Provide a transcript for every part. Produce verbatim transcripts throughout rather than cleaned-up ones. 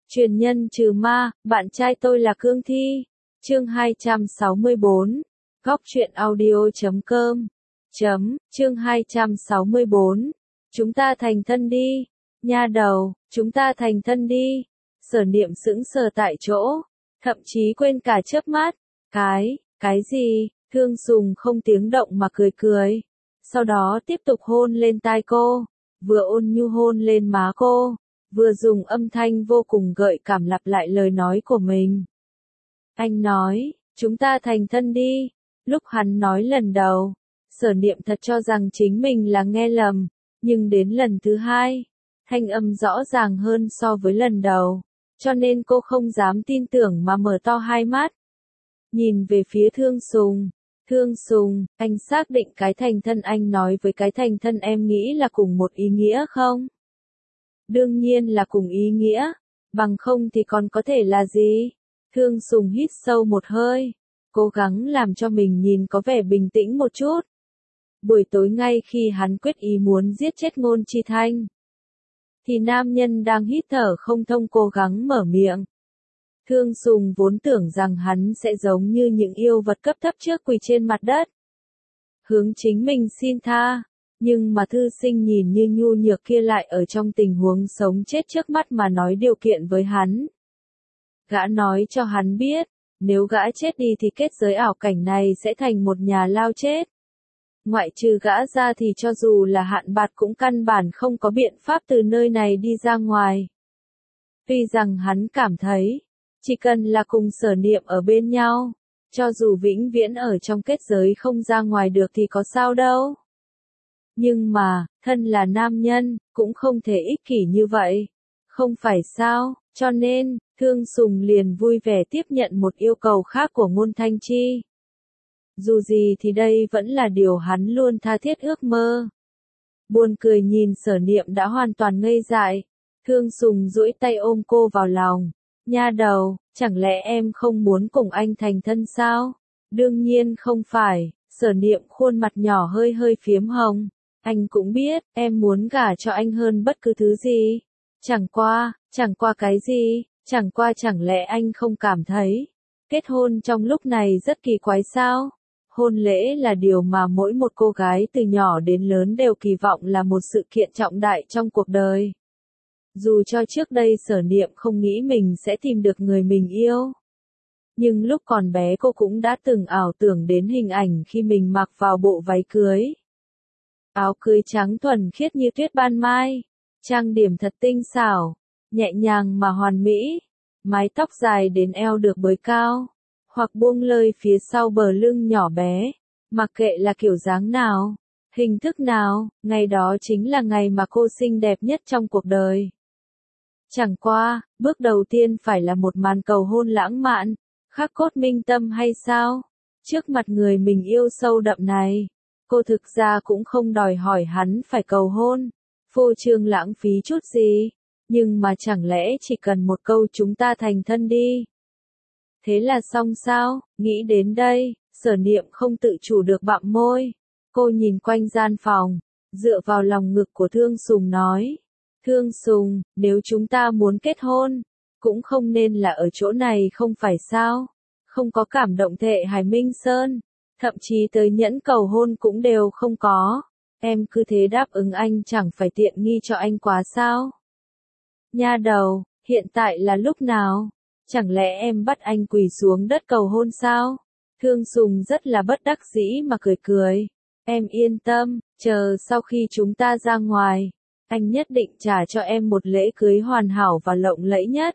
Truyền nhân trừ ma, bạn trai tôi là Cương Thi. Chương hai trăm sáu mươi bốn. Góc truyện audio chấm com. Chấm, chương hai trăm sáu mươi bốn. Chúng ta thành thân đi. Nha đầu, chúng ta thành thân đi. Sở Niệm sững sờ tại chỗ, thậm chí quên cả chớp mắt. Cái, cái gì? Thương Sùng không tiếng động mà cười cười. Sau đó tiếp tục hôn lên tai cô, vừa ôn nhu hôn lên má cô, vừa dùng âm thanh vô cùng gợi cảm lặp lại lời nói của mình. Anh nói, chúng ta thành thân đi. Lúc hắn nói lần đầu, Sở Niệm thật cho rằng chính mình là nghe lầm, nhưng đến lần thứ hai, thanh âm rõ ràng hơn so với lần đầu, cho nên cô không dám tin tưởng mà mở to hai mắt. Nhìn về phía Thương Sùng. Thương Sùng, anh xác định cái thành thân anh nói với cái thành thân em nghĩ là cùng một ý nghĩa không? Đương nhiên là cùng ý nghĩa, bằng không thì còn có thể là gì? Thương Sùng hít sâu một hơi, cố gắng làm cho mình nhìn có vẻ bình tĩnh một chút. Buổi tối ngay khi hắn quyết ý muốn giết chết Ngôn Chi Thanh, thì nam nhân đang hít thở không thông cố gắng mở miệng. Thương Sùng vốn tưởng rằng hắn sẽ giống như những yêu vật cấp thấp trước quỳ trên mặt đất, hướng chính mình xin tha, nhưng mà thư sinh nhìn như nhu nhược kia lại ở trong tình huống sống chết trước mắt mà nói điều kiện với hắn. Gã nói cho hắn biết, nếu gã chết đi thì kết giới ảo cảnh này sẽ thành một nhà lao chết. Ngoại trừ gã ra thì cho dù là Hạn Bạt cũng căn bản không có biện pháp từ nơi này đi ra ngoài. Tuy rằng hắn cảm thấy, chỉ cần là cùng Sở Niệm ở bên nhau, cho dù vĩnh viễn ở trong kết giới không ra ngoài được thì có sao đâu. Nhưng mà, thân là nam nhân, cũng không thể ích kỷ như vậy. Không phải sao, cho nên, Thương Sùng liền vui vẻ tiếp nhận một yêu cầu khác của Ngôn Thanh Chi. Dù gì thì đây vẫn là điều hắn luôn tha thiết ước mơ. Buồn cười nhìn Sở Niệm đã hoàn toàn ngây dại. Thương Sùng duỗi tay ôm cô vào lòng. Nha đầu, chẳng lẽ em không muốn cùng anh thành thân sao? Đương nhiên không phải. Sở Niệm khuôn mặt nhỏ hơi hơi phiếm hồng. Anh cũng biết, em muốn gả cho anh hơn bất cứ thứ gì. Chẳng qua, chẳng qua cái gì, chẳng qua chẳng lẽ anh không cảm thấy kết hôn trong lúc này rất kỳ quái sao? Hôn lễ là điều mà mỗi một cô gái từ nhỏ đến lớn đều kỳ vọng là một sự kiện trọng đại trong cuộc đời. Dù cho trước đây Sở Niệm không nghĩ mình sẽ tìm được người mình yêu, nhưng lúc còn bé cô cũng đã từng ảo tưởng đến hình ảnh khi mình mặc vào bộ váy cưới. Áo cưới trắng thuần khiết như tuyết ban mai, trang điểm thật tinh xảo, nhẹ nhàng mà hoàn mỹ, mái tóc dài đến eo được bới cao, hoặc buông lơi phía sau bờ lưng nhỏ bé, mặc kệ là kiểu dáng nào, hình thức nào, ngày đó chính là ngày mà cô xinh đẹp nhất trong cuộc đời. Chẳng qua, bước đầu tiên phải là một màn cầu hôn lãng mạn, khắc cốt minh tâm hay sao? Trước mặt người mình yêu sâu đậm này, cô thực ra cũng không đòi hỏi hắn phải cầu hôn, phô trương lãng phí chút gì, nhưng mà chẳng lẽ chỉ cần một câu chúng ta thành thân đi. Thế là xong sao? Nghĩ đến đây, Sở Niệm không tự chủ được bặm môi. Cô nhìn quanh gian phòng, dựa vào lòng ngực của Thương Sùng nói. Thương Sùng, nếu chúng ta muốn kết hôn, cũng không nên là ở chỗ này không phải sao? Không có cảm động thệ Hải Minh Sơn, thậm chí tới nhẫn cầu hôn cũng đều không có. Em cứ thế đáp ứng anh chẳng phải tiện nghi cho anh quá sao? Nha đầu, hiện tại là lúc nào? Chẳng lẽ em bắt anh quỳ xuống đất cầu hôn sao? Thương Sùng rất là bất đắc dĩ mà cười cười. Em yên tâm, chờ sau khi chúng ta ra ngoài, anh nhất định trả cho em một lễ cưới hoàn hảo và lộng lẫy nhất.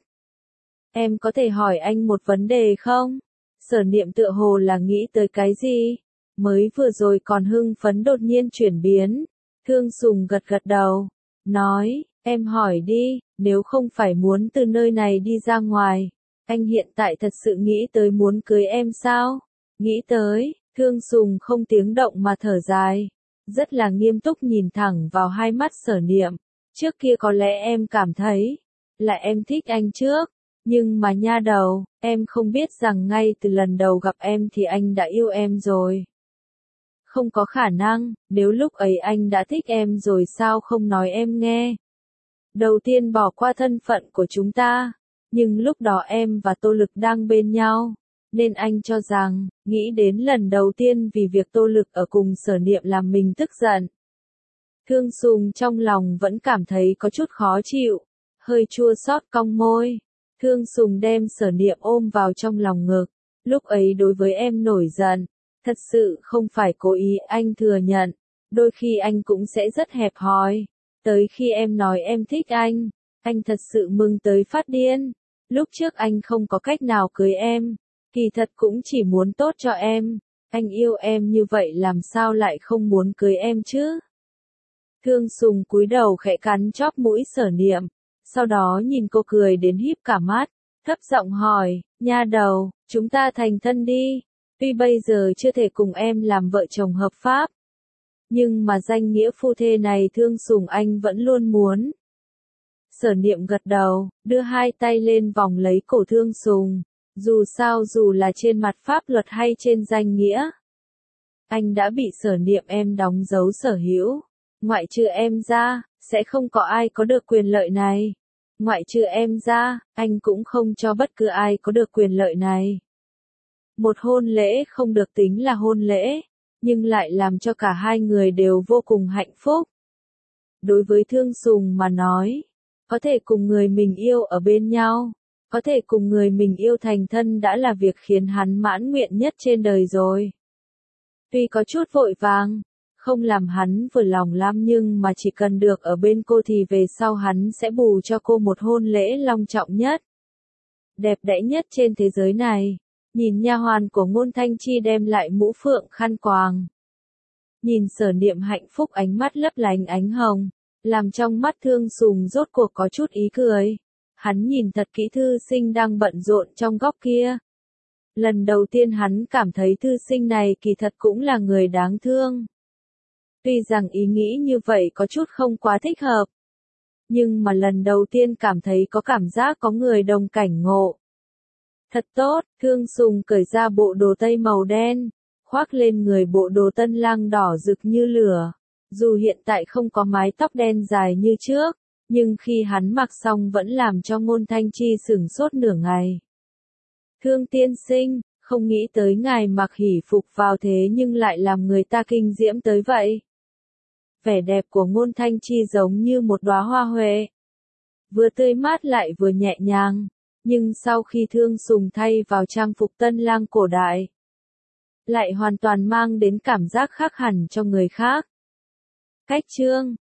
Em có thể hỏi anh một vấn đề không? Sở Niệm tựa hồ là nghĩ tới cái gì? Mới vừa rồi còn hưng phấn đột nhiên chuyển biến. Thương Sùng gật gật đầu, nói, em hỏi đi, nếu không phải muốn từ nơi này đi ra ngoài, anh hiện tại thật sự nghĩ tới muốn cưới em sao? Nghĩ tới, Thương Sùng không tiếng động mà thở dài, rất là nghiêm túc nhìn thẳng vào hai mắt Sở Niệm. Trước kia có lẽ em cảm thấy là em thích anh trước, nhưng mà nha đầu, em không biết rằng ngay từ lần đầu gặp em thì anh đã yêu em rồi. Không có khả năng, nếu lúc ấy anh đã thích em rồi sao không nói em nghe? Đầu tiên bỏ qua thân phận của chúng ta, Nhưng lúc đó em và Tô Lực đang bên nhau, nên anh cho rằng, nghĩ đến lần đầu tiên vì việc Tô Lực ở cùng Sở Niệm làm mình tức giận. Thương Sùng trong lòng vẫn cảm thấy có chút khó chịu, hơi chua xót cong môi. Thương Sùng đem Sở Niệm ôm vào trong lòng ngực, lúc ấy đối với em nổi giận, thật sự không phải cố ý, anh thừa nhận, đôi khi anh cũng sẽ rất hẹp hòi, tới khi em nói em thích anh, anh thật sự mừng tới phát điên, lúc trước anh không có cách nào cưới em, kỳ thật cũng chỉ muốn tốt cho em, anh yêu em như vậy làm sao lại không muốn cưới em chứ? Thương Sùng cúi đầu khẽ cắn chóp mũi Sở Niệm, sau đó nhìn cô cười đến híp cả mắt, thấp giọng hỏi, nha đầu, chúng ta thành thân đi, tuy bây giờ chưa thể cùng em làm vợ chồng hợp pháp, nhưng mà danh nghĩa phu thê này Thương Sùng anh vẫn luôn muốn. Sở Niệm gật đầu, đưa hai tay lên vòng lấy cổ Thương Sùng, dù sao dù là trên mặt pháp luật hay trên danh nghĩa, anh đã bị Sở Niệm em đóng dấu sở hữu, ngoại trừ em ra, sẽ không có ai có được quyền lợi này. Ngoại trừ em ra, anh cũng không cho bất cứ ai có được quyền lợi này. Một hôn lễ không được tính là hôn lễ, nhưng lại làm cho cả hai người đều vô cùng hạnh phúc. Đối với Thương Sùng mà nói, có thể cùng người mình yêu ở bên nhau, có thể cùng người mình yêu thành thân đã là việc khiến hắn mãn nguyện nhất trên đời rồi. Tuy có chút vội vàng, không làm hắn vừa lòng lắm nhưng mà chỉ cần được ở bên cô thì về sau hắn sẽ bù cho cô một hôn lễ long trọng nhất, đẹp đẽ nhất trên thế giới này. Nhìn nha hoàn của Ngôn Thanh Chi đem lại mũ phượng khăn quàng. Nhìn Sở Niệm hạnh phúc ánh mắt lấp lánh ánh hồng, làm trong mắt Thương Sùng rốt cuộc có chút ý cười. Hắn nhìn thật kỹ thư sinh đang bận rộn trong góc kia. Lần đầu tiên hắn cảm thấy thư sinh này kỳ thật cũng là người đáng thương. Tuy rằng ý nghĩ như vậy có chút không quá thích hợp, nhưng mà lần đầu tiên cảm thấy có cảm giác có người đồng cảnh ngộ. Thật tốt, Thương Sùng cởi ra bộ đồ tây màu đen, khoác lên người bộ đồ tân lang đỏ rực như lửa. Dù hiện tại không có mái tóc đen dài như trước, nhưng khi hắn mặc xong vẫn làm cho Ngôn Thanh Chi sửng sốt nửa ngày. Thương tiên sinh, không nghĩ tới ngài mặc hỷ phục vào thế nhưng lại làm người ta kinh diễm tới vậy. Vẻ đẹp của Ngôn Thanh Chi giống như một đóa hoa huệ, vừa tươi mát lại vừa nhẹ nhàng, nhưng sau khi Thương Sùng thay vào trang phục tân lang cổ đại, lại hoàn toàn mang đến cảm giác khác hẳn cho người khác. Cách chương